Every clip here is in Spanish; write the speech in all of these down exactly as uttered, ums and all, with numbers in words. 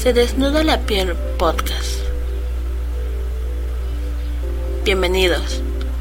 Se desnuda la piel podcast. Bienvenidos.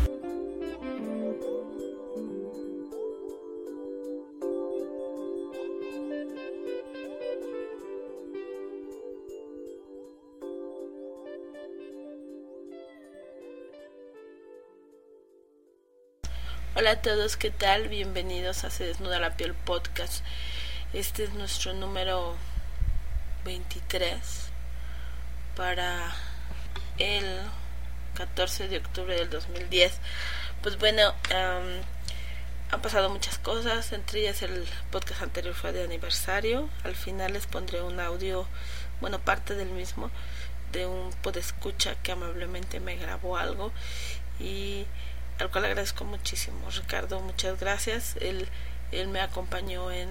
Hola a todos, ¿qué tal? Bienvenidos a Se desnuda la piel podcast. Este es nuestro número veintitrés para el catorce de octubre del dos mil diez. Pues bueno, um, han pasado muchas cosas, entre ellas el podcast anterior fue de aniversario. Al final les pondré un audio, bueno, parte del mismo, de un podescucha que amablemente me grabó algo y al cual agradezco muchísimo. Ricardo, muchas gracias. Él, él me acompañó en,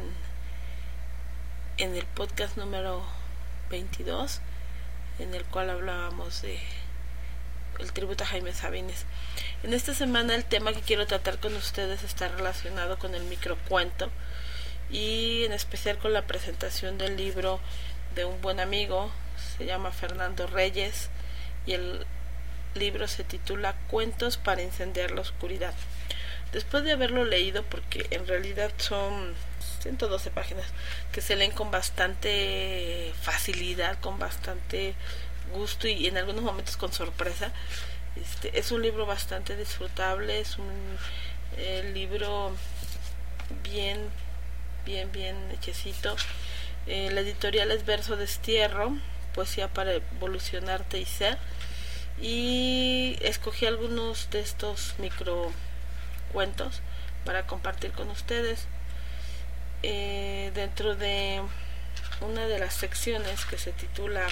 en el podcast número veintidós, en el cual hablábamos de el tributo a Jaime Sabines. En esta semana el tema que quiero tratar con ustedes está relacionado con el microcuento y en especial con la presentación del libro de un buen amigo, se llama Fernando Reyes, y el libro se titula Cuentos para incendiar la oscuridad. Después de haberlo leído, porque en realidad son ciento doce páginas que se leen con bastante facilidad, con bastante gusto y en algunos momentos con sorpresa, este es un libro bastante disfrutable, es un eh, libro bien bien bien hechecito. Eh, la editorial es Verso Destierro, Poesía para Evolucionarte y Ser, y escogí algunos de estos micro cuentos para compartir con ustedes. Eh, dentro de una de las secciones que se titula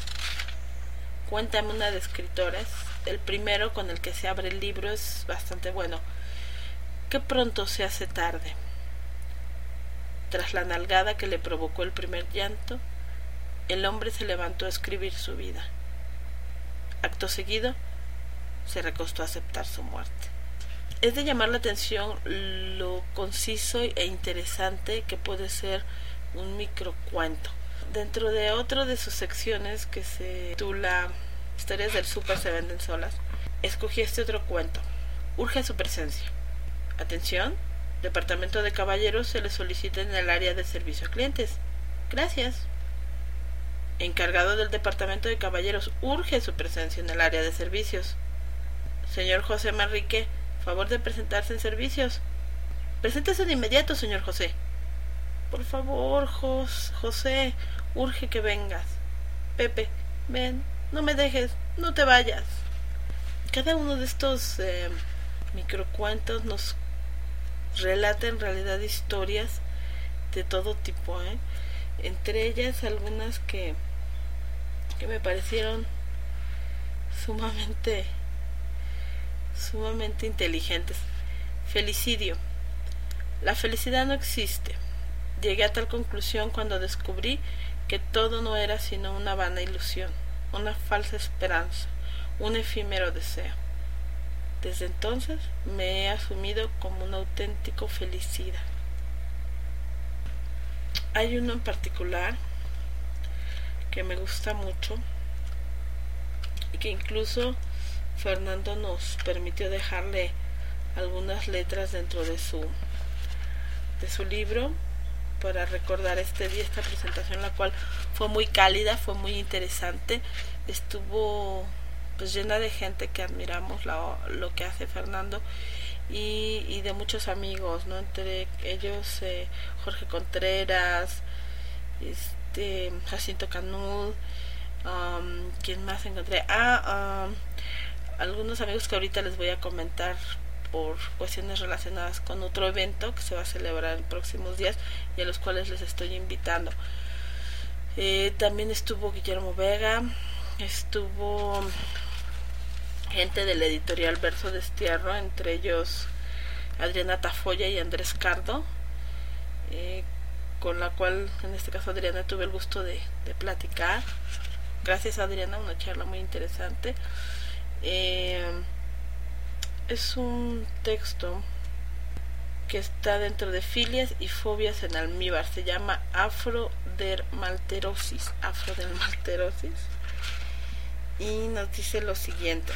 Cuéntame una de escritores, el primero con el que se abre el libro es bastante bueno. Qué pronto se hace tarde. Tras la nalgada que le provocó el primer llanto, el hombre se levantó a escribir su vida. Acto seguido, se recostó a aceptar su muerte. Es de llamar la atención lo conciso e interesante que puede ser un microcuento. Dentro de otro de sus secciones que se titula Historias del súper se venden solas, escogí este otro cuento. Urge su presencia. Atención, departamento de caballeros se le solicita en el área de servicio a clientes. Gracias. Encargado del departamento de caballeros, urge su presencia en el área de servicios. Señor José Manrique, favor de presentarse en servicios. Preséntese de inmediato, señor José. Por favor, Jos, José, urge que vengas. Pepe, ven, no me dejes, no te vayas. Cada uno de estos eh, microcuentos nos relata en realidad historias de todo tipo, ¿eh? Entre ellas algunas que, que me parecieron sumamente, sumamente inteligentes. Felicidio. La felicidad no existe. Llegué a tal conclusión cuando descubrí que todo no era sino una vana ilusión, una falsa esperanza, un efímero deseo. Desde entonces me he asumido como un auténtico felicida. Hay uno en particular que me gusta mucho y que incluso Fernando nos permitió dejarle algunas letras dentro de su de su libro para recordar este día, esta presentación, la cual fue muy cálida, fue muy interesante, estuvo pues llena de gente que admiramos lo, lo que hace Fernando y, y de muchos amigos, ¿no? Entre ellos eh, Jorge Contreras, este Jacinto Canud, um, ¿quién más encontré? Ah, um, algunos amigos que ahorita les voy a comentar por cuestiones relacionadas con otro evento que se va a celebrar en próximos días y a los cuales les estoy invitando. Eh, también estuvo Guillermo Vega, estuvo gente de la editorial Verso Destierro, entre ellos Adriana Tafoya y Andrés Cardo, eh, con la cual en este caso Adriana tuve el gusto de, de platicar. Gracias, Adriana, una charla muy interesante. Eh, es un texto que está dentro de filias y fobias en almíbar. Se llama afrodermalterosis. Afrodermalterosis. Y nos dice lo siguiente: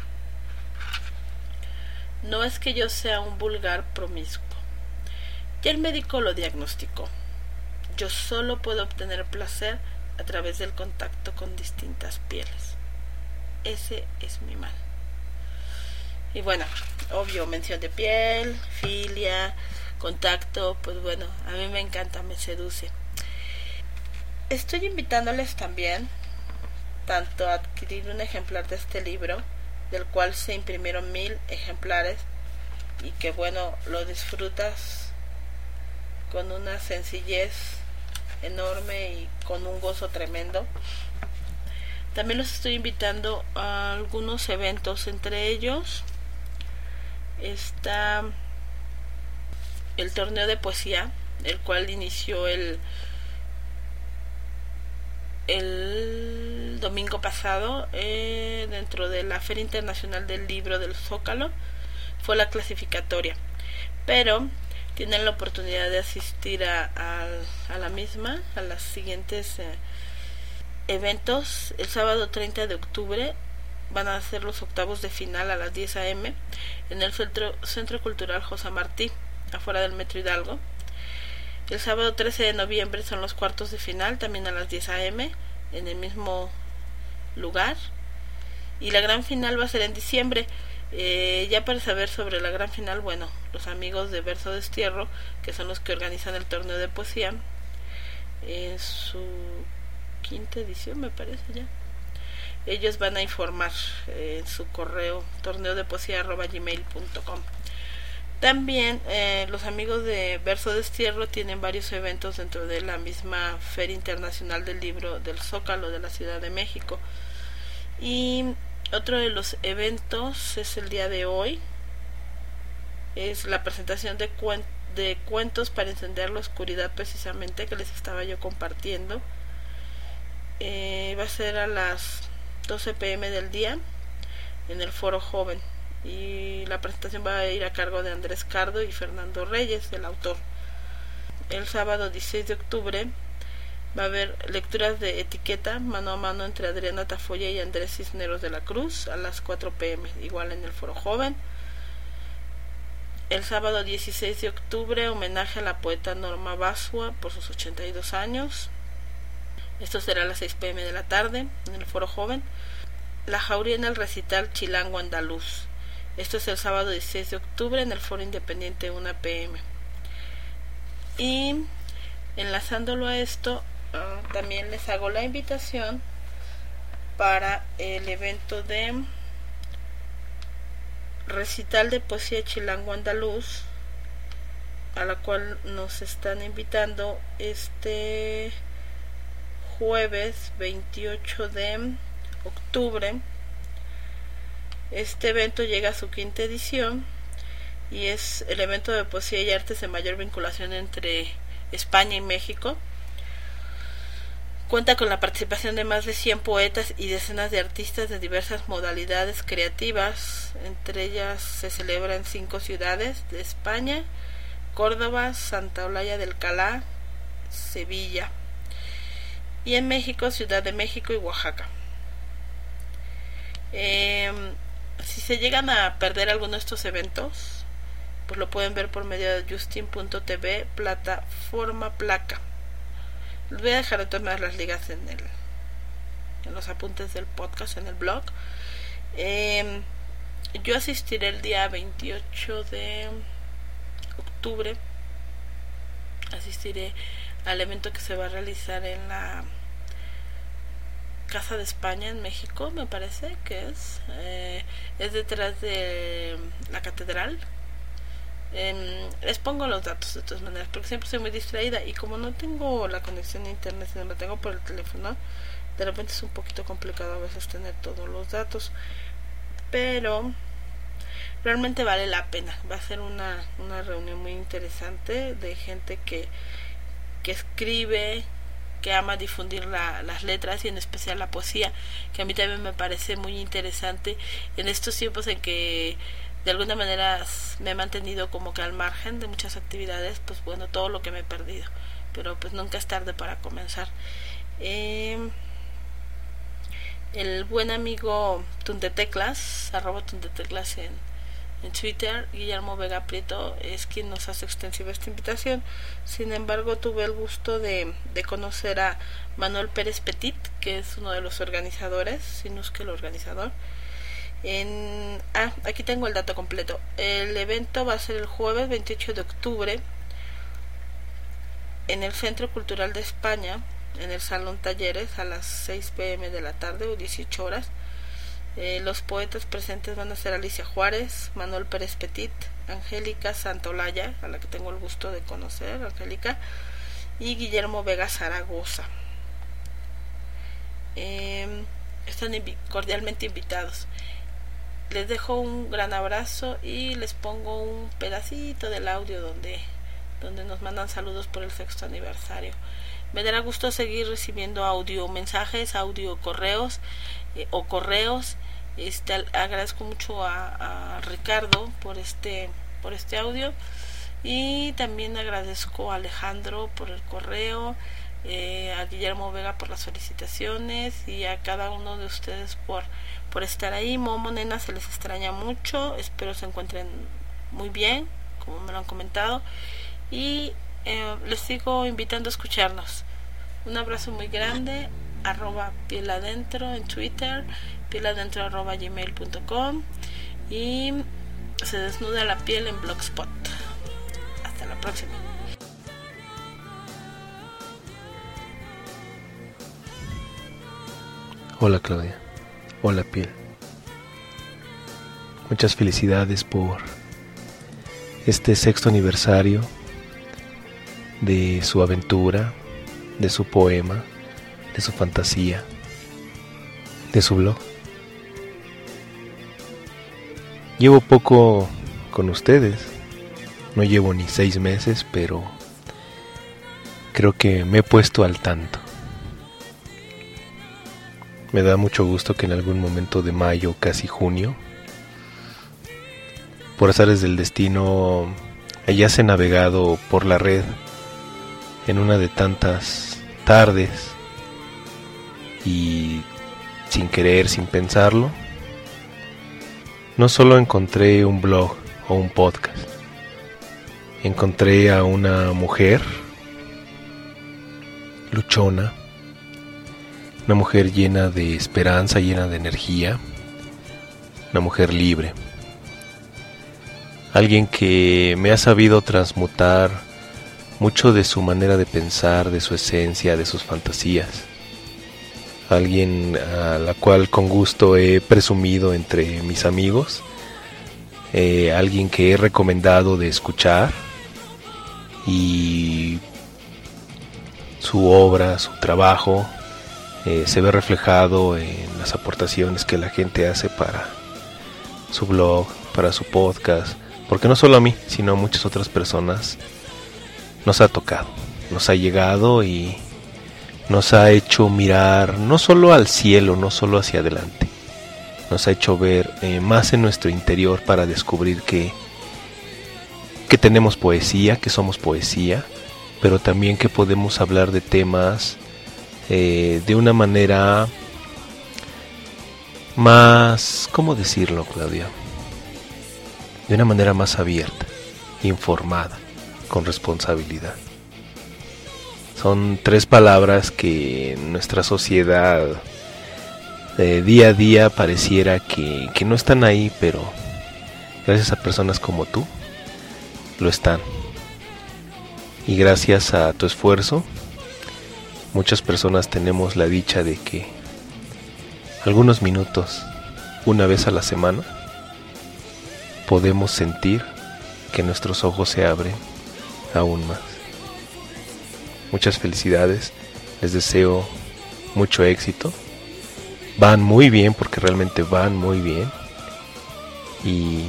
no es que yo sea un vulgar promiscuo. Ya el médico lo diagnosticó. Yo solo puedo obtener placer a través del contacto con distintas pieles. Ese es mi mal. Y bueno, obvio, mención de piel, filia, contacto, pues bueno, a mí me encanta, me seduce. Estoy invitándoles también tanto a adquirir un ejemplar de este libro, del cual se imprimieron mil ejemplares, y que bueno, lo disfrutas con una sencillez enorme y con un gozo tremendo. También los estoy invitando a algunos eventos, entre ellos está el torneo de poesía, el cual inició el el domingo pasado eh, dentro de la Feria Internacional del Libro del Zócalo. Fue la clasificatoria, pero tienen la oportunidad de asistir a, a, a la misma, a los siguientes eh, eventos. El sábado treinta de octubre van a ser los octavos de final a las diez a eme en el Centro, Centro Cultural José Martí, afuera del Metro Hidalgo. El sábado trece de noviembre son los cuartos de final, también a las diez a eme en el mismo lugar. Y la gran final va a ser en diciembre. Eh, ya para saber sobre la gran final, bueno, los amigos de Verso Destierro, que son los que organizan el torneo de poesía, en su quinta edición me parece ya, ellos van a informar eh, en su correo torneo de poesía arroba gmail punto com. También eh, los amigos de Verso Destierro tienen varios eventos dentro de la misma Feria Internacional del Libro del Zócalo de la Ciudad de México. Y otro de los eventos es el día de hoy, es la presentación de, cuen- de cuentos para encender la oscuridad, precisamente, que les estaba yo compartiendo. Eh, va a ser a las doce pm del día en el Foro Joven, y la presentación va a ir a cargo de Andrés Cardo y Fernando Reyes, el autor. El sábado dieciséis de octubre va a haber lecturas de etiqueta mano a mano entre Adriana Tafoya y Andrés Cisneros de la Cruz a las cuatro pm, igual en el Foro Joven. El sábado dieciséis de octubre, homenaje a la poeta Norma Basua por sus ochenta y dos años. Esto será a las seis pm de la tarde en el Foro Joven. La Jauría en el recital Chilango Andaluz. Esto es el sábado dieciséis de octubre en el Foro Independiente una pm. Y enlazándolo a esto, uh, también les hago la invitación para el evento de recital de poesía Chilango Andaluz, a la cual nos están invitando este jueves veintiocho de octubre. Este evento llega a su quinta edición y es el evento de poesía y artes de mayor vinculación entre España y México. Cuenta con la participación de más de cien poetas y decenas de artistas de diversas modalidades creativas. Entre ellas se celebra en cinco ciudades de España: Córdoba, Santa Olaya del Calá, Sevilla, y en México, Ciudad de México y Oaxaca. Eh, si se llegan a perder alguno de estos eventos, pues lo pueden ver por medio de justin punto t v plataforma placa. Les voy a dejar de todas maneras las ligas en el en los apuntes del podcast, en el blog. Eh, yo asistiré el día veintiocho de octubre. Asistiré al evento que se va a realizar en la Casa de España en México, me parece que es eh, es detrás de la catedral. Eh, les pongo los datos de todas maneras, porque siempre soy muy distraída y como no tengo la conexión a internet, sino la tengo por el teléfono, de repente es un poquito complicado a veces tener todos los datos, pero realmente vale la pena. Va a ser una, una reunión muy interesante de gente que, que escribe, que ama difundir la, las letras y en especial la poesía, que a mí también me parece muy interesante en estos tiempos en que de alguna manera me he mantenido como que al margen de muchas actividades, pues bueno, todo lo que me he perdido, pero pues nunca es tarde para comenzar. Eh, el buen amigo Tundeteclas, arroba Tundeteclas en, en Twitter, Guillermo Vega Prieto, es quien nos hace extensiva esta invitación. Sin embargo, tuve el gusto de, de conocer a Manuel Pérez Petit, que es uno de los organizadores, si no es que el organizador. En, ah, aquí tengo el dato completo. El evento va a ser el jueves veintiocho de octubre en el Centro Cultural de España, en el Salón Talleres, a las seis pm de la tarde o dieciocho horas. Eh, los poetas presentes van a ser Alicia Juárez, Manuel Pérez Petit, Angélica Santolaya, a la que tengo el gusto de conocer, Angélica, y Guillermo Vega Zaragoza. Eh, están invi- cordialmente invitados. Les dejo un gran abrazo y les pongo un pedacito del audio donde, donde nos mandan saludos por el sexto aniversario. Me dará gusto seguir recibiendo audio mensajes, audio correos eh, o correos. Este, agradezco mucho a, a Ricardo por este, por este audio, y también agradezco a Alejandro por el correo, eh, a Guillermo Vega por las felicitaciones y a cada uno de ustedes por, por estar ahí. Momo, nena, se les extraña mucho, espero se encuentren muy bien, como me lo han comentado, y eh, les sigo invitando a escucharnos. Un abrazo muy grande, arroba piel adentro en Twitter, pieladentro arroba gmail punto com, y se desnuda la piel en Blogspot. Hasta la próxima. Hola Claudia, hola piel. Muchas felicidades por este sexto aniversario de su aventura, de su poema, de su fantasía, de su blog. Llevo poco con ustedes, no llevo ni seis meses, pero creo que me he puesto al tanto. Me da mucho gusto que en algún momento de mayo, casi junio, por azares del destino, hayase navegado por la red en una de tantas tardes y sin querer, sin pensarlo, no solo encontré un blog o un podcast, encontré a una mujer luchona, una mujer llena de esperanza, llena de energía, una mujer libre, alguien que me ha sabido transmutar mucho de su manera de pensar, de su esencia, de sus fantasías. Alguien a la cual con gusto he presumido entre mis amigos, eh, alguien que he recomendado de escuchar, y su obra, su trabajo eh, se ve reflejado en las aportaciones que la gente hace para su blog, para su podcast, porque no solo a mí, sino a muchas otras personas nos ha tocado, nos ha llegado y nos ha hecho mirar no solo al cielo, no solo hacia adelante, nos ha hecho ver eh, más en nuestro interior para descubrir que, que tenemos poesía, que somos poesía, pero también que podemos hablar de temas eh, de una manera más, ¿cómo decirlo, Claudia? De una manera más abierta, informada, con responsabilidad. Son tres palabras que en nuestra sociedad eh, día a día pareciera que, que no están ahí, pero gracias a personas como tú, lo están. Y gracias a tu esfuerzo, muchas personas tenemos la dicha de que algunos minutos, una vez a la semana, podemos sentir que nuestros ojos se abren aún más. Muchas felicidades, les deseo mucho éxito. Van muy bien, porque realmente van muy bien. Y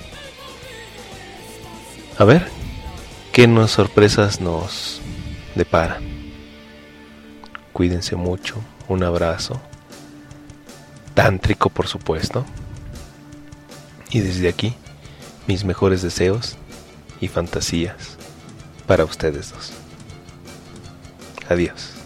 a ver qué nos sorpresas nos deparan. Cuídense mucho, un abrazo tántrico, por supuesto. Y desde aquí mis mejores deseos y fantasías para ustedes dos. Adiós.